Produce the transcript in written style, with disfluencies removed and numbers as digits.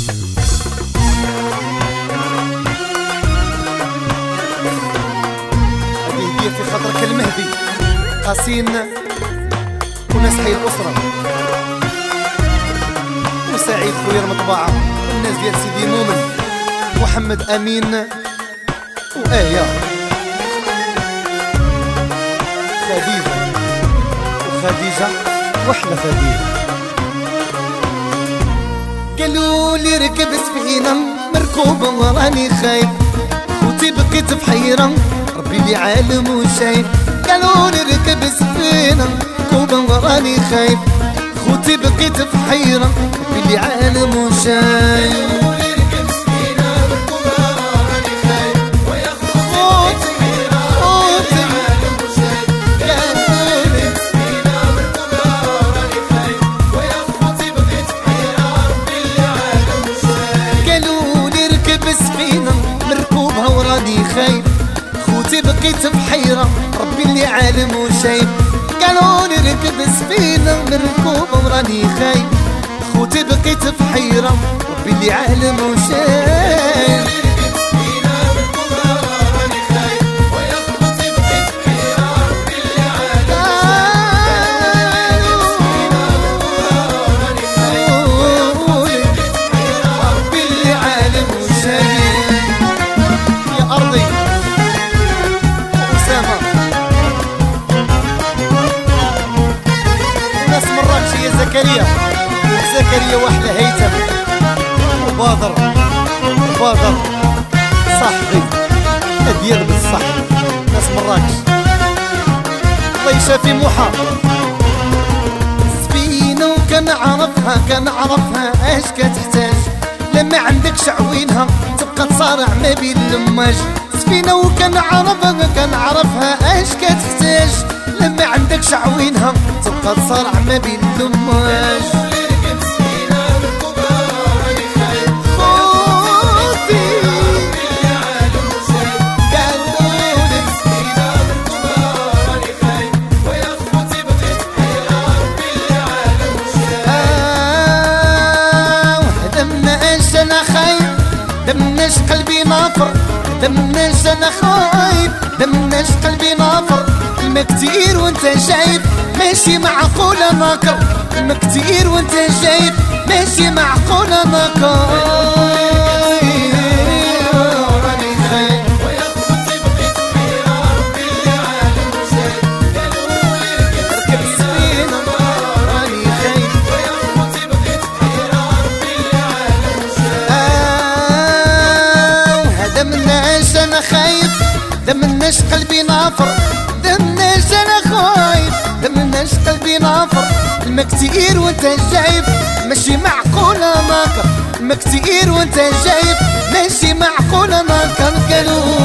في خاطرك المهدي قاسين وناس حي الأسرة وسعيد خويا المطبعة والناس ديال سيدي مومن محمد أمين وآية خديجة وحلة خديجة. قالوا لي ركب سفينة مركوبة راني خايف خوتي بقيت في حيرة ربي لي عالم وشايف. قالوا لي ركب سفينة مركوبة راني خايف خوتي بقيت في حيرة ربي لي عالم وشايف. خايف خوتي بقيت بحيرة ربي اللي عالم وشايف. قالوا لي ركب سفينة مركوبة وراني خايف خوتي بقيت بحيرة ربي اللي عالم وشايف. زكريا واحلى هيثم وبادر صاحبي أدير بالصح ناس مراكش الله يشافي موحى. سفينة وكان عرفها اش كتحتاج لما عندك شعوينها تبقى تصارع ما بين لماج. سفينة وكان عرفها اش كتحتاج لما عندك شعوينها تبقى تصارع ما بين لماج. دمناش قلبي نافر دمناش انا خايف دمناش قلبي نافر الماء كتير وانت شايف ماشي معقول ناكر الماء كتير وانت شايف ماشي معقول ناكر. دمناش قلبي نافر دمناش انا خايف دمناش قلبي نافر الماء كتير وانت شايف ماشي معقولة ناكر الماء كتير وانت شايف ماشي معقولة ناكر. قالوا